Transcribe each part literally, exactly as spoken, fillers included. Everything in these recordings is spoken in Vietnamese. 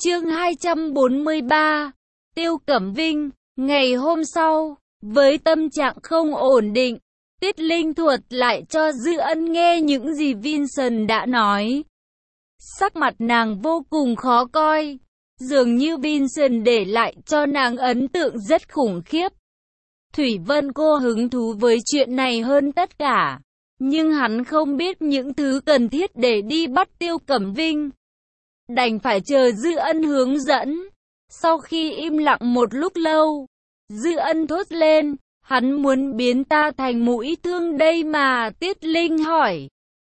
Chương hai trăm bốn mươi ba, Tiêu Cẩm Vinh. Ngày hôm sau, với tâm trạng không ổn định, Tiết Linh thuật lại cho Dư Ân nghe những gì Vincent đã nói. Sắc mặt nàng vô cùng khó coi, dường như Vincent để lại cho nàng ấn tượng rất khủng khiếp. Thủy Vân cô hứng thú với chuyện này hơn tất cả, nhưng hắn không biết những thứ cần thiết để đi bắt Tiêu Cẩm Vinh. Đành phải chờ Dư Ân hướng dẫn. Sau khi im lặng một lúc lâu, Dư Ân thốt lên, hắn muốn biến ta thành mũi thương đây mà. Tiết Linh hỏi,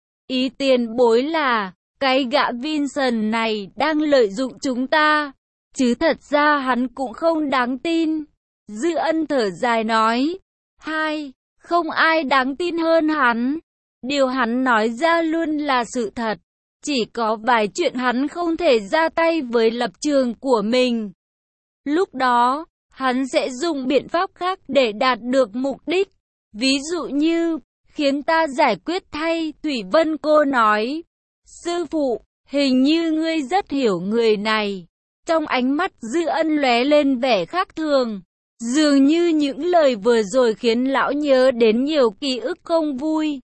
ý tiền bối là, cái gã Vincent này đang lợi dụng chúng ta, chứ thật ra hắn cũng không đáng tin. Dư Ân thở dài nói, hai, không ai đáng tin hơn hắn. Điều hắn nói ra luôn là sự thật. Chỉ có vài chuyện hắn không thể ra tay với lập trường của mình. Lúc đó, hắn sẽ dùng biện pháp khác để đạt được mục đích. Ví dụ như, khiến ta giải quyết thay. Thủy Vân cô nói, sư phụ, hình như ngươi rất hiểu người này. Trong ánh mắt Dư Ân lóe lên vẻ khác thường. Dường như những lời vừa rồi khiến lão nhớ đến nhiều ký ức không vui.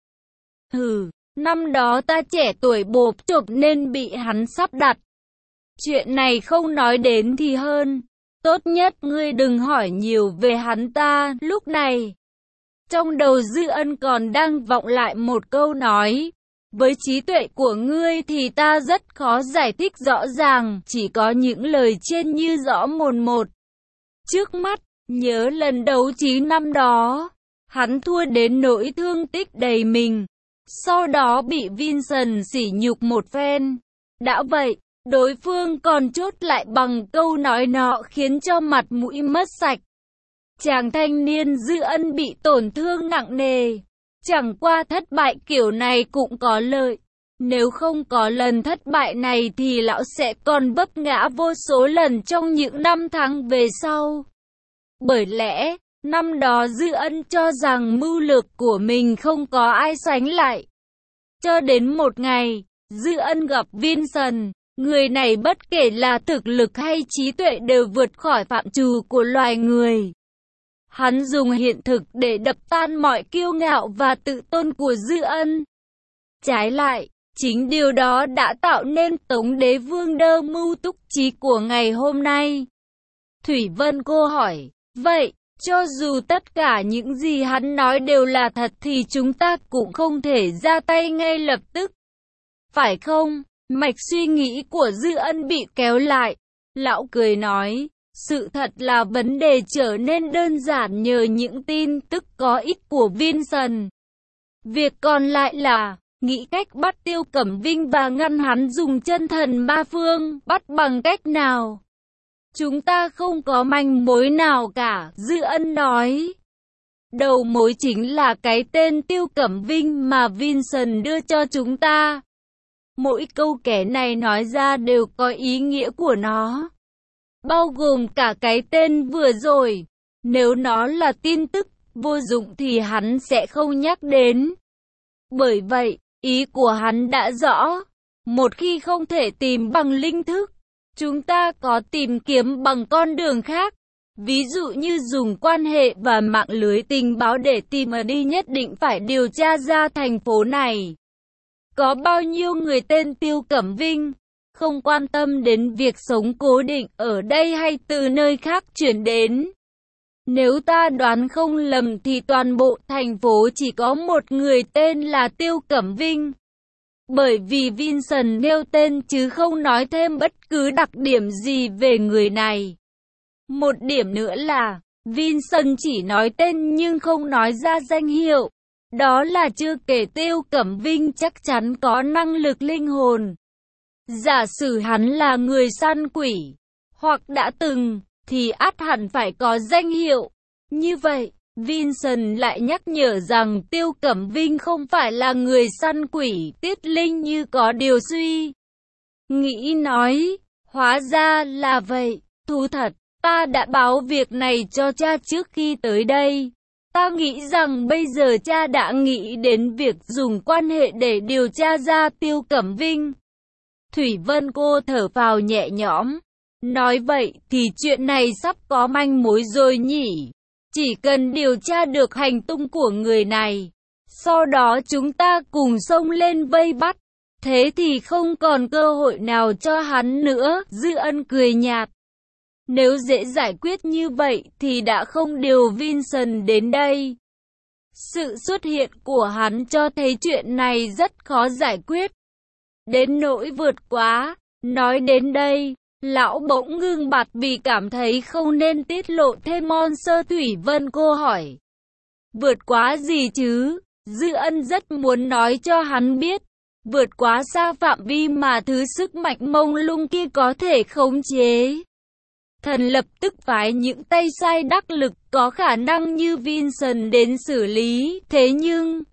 Hừ. Năm đó ta trẻ tuổi bộp chộp nên bị hắn sắp đặt. Chuyện này không nói đến thì hơn. Tốt nhất ngươi đừng hỏi nhiều về hắn ta. Lúc này, trong đầu Dư Ân còn đang vọng lại một câu nói. Với trí tuệ của ngươi thì ta rất khó giải thích rõ ràng. Chỉ có những lời trên như rõ mồn một. Trước mắt, nhớ lần đấu trí năm đó, hắn thua đến nỗi thương tích đầy mình. Sau đó bị Vincent sỉ nhục một phen. Đã vậy, đối phương còn chốt lại bằng câu nói nọ khiến cho mặt mũi mất sạch. Chàng thanh niên Dư Ân bị tổn thương nặng nề. Chẳng qua thất bại kiểu này cũng có lợi. Nếu không có lần thất bại này thì lão sẽ còn vấp ngã vô số lần trong những năm tháng về sau. Bởi lẽ, năm đó Dư Ân cho rằng mưu lược của mình không có ai sánh lại. Cho đến một ngày, Dư Ân gặp Vincent, người này bất kể là thực lực hay trí tuệ đều vượt khỏi phạm trù của loài người. Hắn dùng hiện thực để đập tan mọi kiêu ngạo và tự tôn của Dư Ân. Trái lại, chính điều đó đã tạo nên Tống Đế Vương đơ mưu túc trí của ngày hôm nay. Thủy Vân cô hỏi, vậy, cho dù tất cả những gì hắn nói đều là thật thì chúng ta cũng không thể ra tay ngay lập tức. Phải không? Mạch suy nghĩ của Dư Ân bị kéo lại. Lão cười nói, sự thật là vấn đề trở nên đơn giản nhờ những tin tức có ích của Vincent. Việc còn lại là, nghĩ cách bắt Tiêu Cẩm Vinh và ngăn hắn dùng chân thần ma phương, bắt bằng cách nào? Chúng ta không có manh mối nào cả, Dư Ân nói. Đầu mối chính là cái tên Tiêu Cẩm Vinh mà Vincent đưa cho chúng ta. Mỗi câu kể này nói ra đều có ý nghĩa của nó. Bao gồm cả cái tên vừa rồi. Nếu nó là tin tức vô dụng thì hắn sẽ không nhắc đến. Bởi vậy, ý của hắn đã rõ. Một khi không thể tìm bằng linh thức, chúng ta có tìm kiếm bằng con đường khác. Ví dụ như dùng quan hệ và mạng lưới tình báo để tìm ở đi, nhất định phải điều tra ra thành phố này có bao nhiêu người tên Tiêu Cẩm Vinh, không quan tâm đến việc sống cố định ở đây hay từ nơi khác chuyển đến. Nếu ta đoán không lầm thì toàn bộ thành phố chỉ có một người tên là Tiêu Cẩm Vinh. Bởi vì Vincent nêu tên chứ không nói thêm bất cứ đặc điểm gì về người này. Một điểm nữa là, Vincent chỉ nói tên nhưng không nói ra danh hiệu. Đó là chưa kể Tiêu Cẩm Vinh chắc chắn có năng lực linh hồn. Giả sử hắn là người săn quỷ, hoặc đã từng, thì ắt hẳn phải có danh hiệu. Như vậy, Vincent lại nhắc nhở rằng Tiêu Cẩm Vinh không phải là người săn quỷ. Tiết Linh như có điều suy nghĩ nói, hóa ra là vậy, thú thật, ta đã báo việc này cho cha trước khi tới đây. Ta nghĩ rằng bây giờ cha đã nghĩ đến việc dùng quan hệ để điều tra ra Tiêu Cẩm Vinh. Thủy Vân cô thở phào nhẹ nhõm. Nói vậy thì chuyện này sắp có manh mối rồi nhỉ? Chỉ cần điều tra được hành tung của người này, sau đó chúng ta cùng xông lên vây bắt. Thế thì không còn cơ hội nào cho hắn nữa. Dư Ân cười nhạt. Nếu dễ giải quyết như vậy thì đã không điều Vincent đến đây. Sự xuất hiện của hắn cho thấy chuyện này rất khó giải quyết. Đến nỗi vượt quá. Nói đến đây, lão bỗng ngưng bặt vì cảm thấy không nên tiết lộ thêm. Monster Thủy Vân cô hỏi. Vượt quá gì chứ? Dư Ân rất muốn nói cho hắn biết. Vượt quá xa phạm vi mà thứ sức mạnh mông lung kia có thể khống chế. Thần lập tức phái những tay sai đắc lực có khả năng như Vincent đến xử lý. Thế nhưng,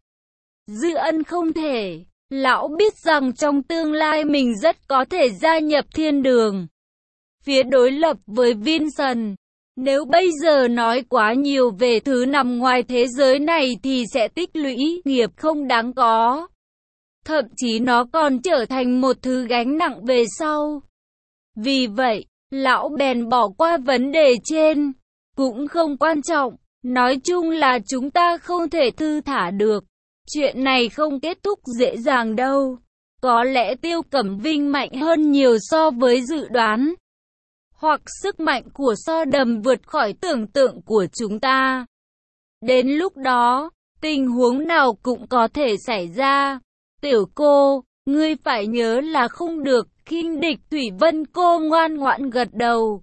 Dư Ân không thể. Lão biết rằng trong tương lai mình rất có thể gia nhập thiên đường. Phía đối lập với Vincent. Nếu bây giờ nói quá nhiều về thứ nằm ngoài thế giới này thì sẽ tích lũy nghiệp không đáng có. Thậm chí nó còn trở thành một thứ gánh nặng về sau. Vì vậy, lão bèn bỏ qua vấn đề trên. Cũng không quan trọng. Nói chung là chúng ta không thể thư thả được. Chuyện này không kết thúc dễ dàng đâu. Có lẽ Tiêu Cẩm Vinh mạnh hơn nhiều so với dự đoán. Hoặc sức mạnh của So Đầm vượt khỏi tưởng tượng của chúng ta. Đến lúc đó, tình huống nào cũng có thể xảy ra. Tiểu cô, ngươi phải nhớ là không được khinh địch. Thủy Vân cô ngoan ngoãn gật đầu.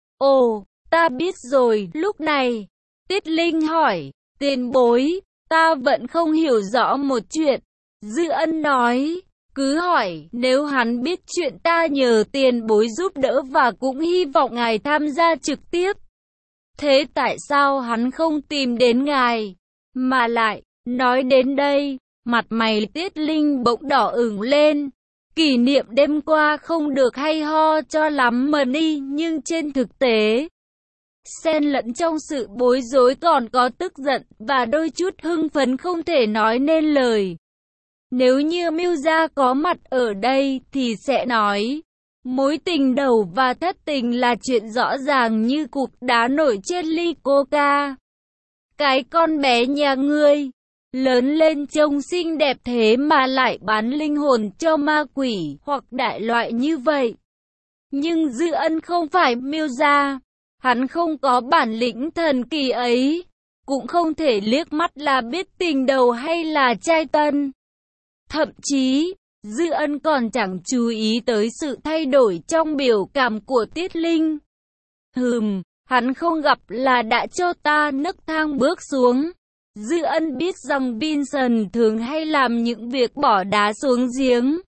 Ồ, ta biết rồi. Lúc này, Tiết Linh hỏi, tiền bối, ta vẫn không hiểu rõ một chuyện. Dư Ân nói, cứ hỏi, nếu hắn biết chuyện ta nhờ tiền bối giúp đỡ và cũng hy vọng ngài tham gia trực tiếp. Thế tại sao hắn không tìm đến ngài? Mà lại, nói đến đây, mặt mày Tiết Linh bỗng đỏ ửng lên. Kỷ niệm đêm qua không được hay ho cho lắm mà đi, nhưng trên thực tế, xen lẫn trong sự bối rối còn có tức giận và đôi chút hưng phấn không thể nói nên lời. Nếu như Mưu Gia có mặt ở đây thì sẽ nói, mối tình đầu và thất tình là chuyện rõ ràng như cục đá nổi trên ly coca. Cái con bé nhà ngươi, lớn lên trông xinh đẹp thế mà lại bán linh hồn cho ma quỷ hoặc đại loại như vậy. Nhưng Dư Ân không phải Mưu Gia, hắn không có bản lĩnh thần kỳ ấy, cũng không thể liếc mắt là biết tình đầu hay là trai tân. Thậm chí, Dư Ân còn chẳng chú ý tới sự thay đổi trong biểu cảm của Tiết Linh. Hừm, hắn không gặp là đã cho ta nấc thang bước xuống. Dư Ân biết rằng Vincent thường hay làm những việc bỏ đá xuống giếng.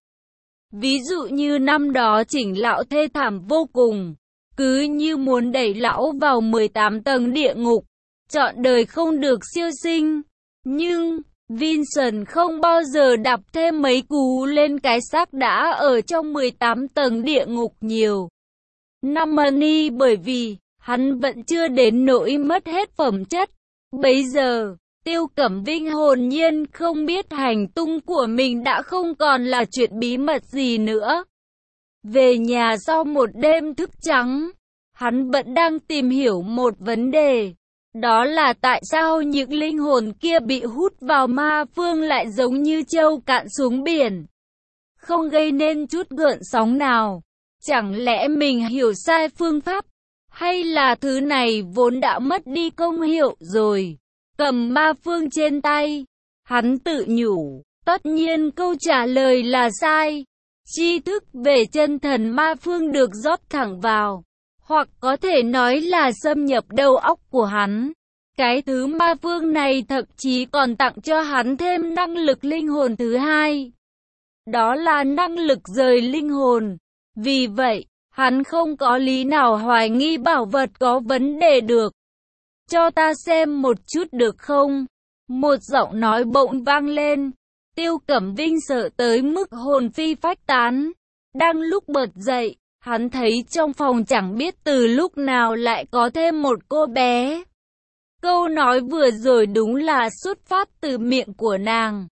Ví dụ như năm đó Chỉnh lão thê thảm vô cùng, cứ như muốn đẩy lão vào mười tám tầng địa ngục, trọn đời không được siêu sinh. Nhưng Vincent không bao giờ đạp thêm mấy cú lên cái xác đã ở trong mười tám tầng địa ngục nhiều. Namani bởi vì hắn vẫn chưa đến nỗi mất hết phẩm chất. Bây giờ, Tiêu Cẩm Vinh hồn nhiên không biết hành tung của mình đã không còn là chuyện bí mật gì nữa. Về nhà sau một đêm thức trắng, hắn vẫn đang tìm hiểu một vấn đề. Đó là tại sao những linh hồn kia bị hút vào ma phương lại giống như trâu cạn xuống biển, không gây nên chút gợn sóng nào. Chẳng lẽ mình hiểu sai phương pháp, hay là thứ này vốn đã mất đi công hiệu rồi? Cầm ma phương trên tay, hắn tự nhủ, tất nhiên câu trả lời là sai. Tri thức về chân thần ma phương được rót thẳng vào, hoặc có thể nói là xâm nhập đầu óc của hắn. Cái thứ ma phương này thậm chí còn tặng cho hắn thêm năng lực linh hồn thứ hai. Đó là năng lực rời linh hồn. Vì vậy, hắn không có lý nào hoài nghi bảo vật có vấn đề được. Cho ta xem một chút được không? Một giọng nói bỗng vang lên. Tiêu Cẩm Vinh sợ tới mức hồn phi phách tán. Đang lúc bật dậy, hắn thấy trong phòng chẳng biết từ lúc nào lại có thêm một cô bé. Câu nói vừa rồi đúng là xuất phát từ miệng của nàng.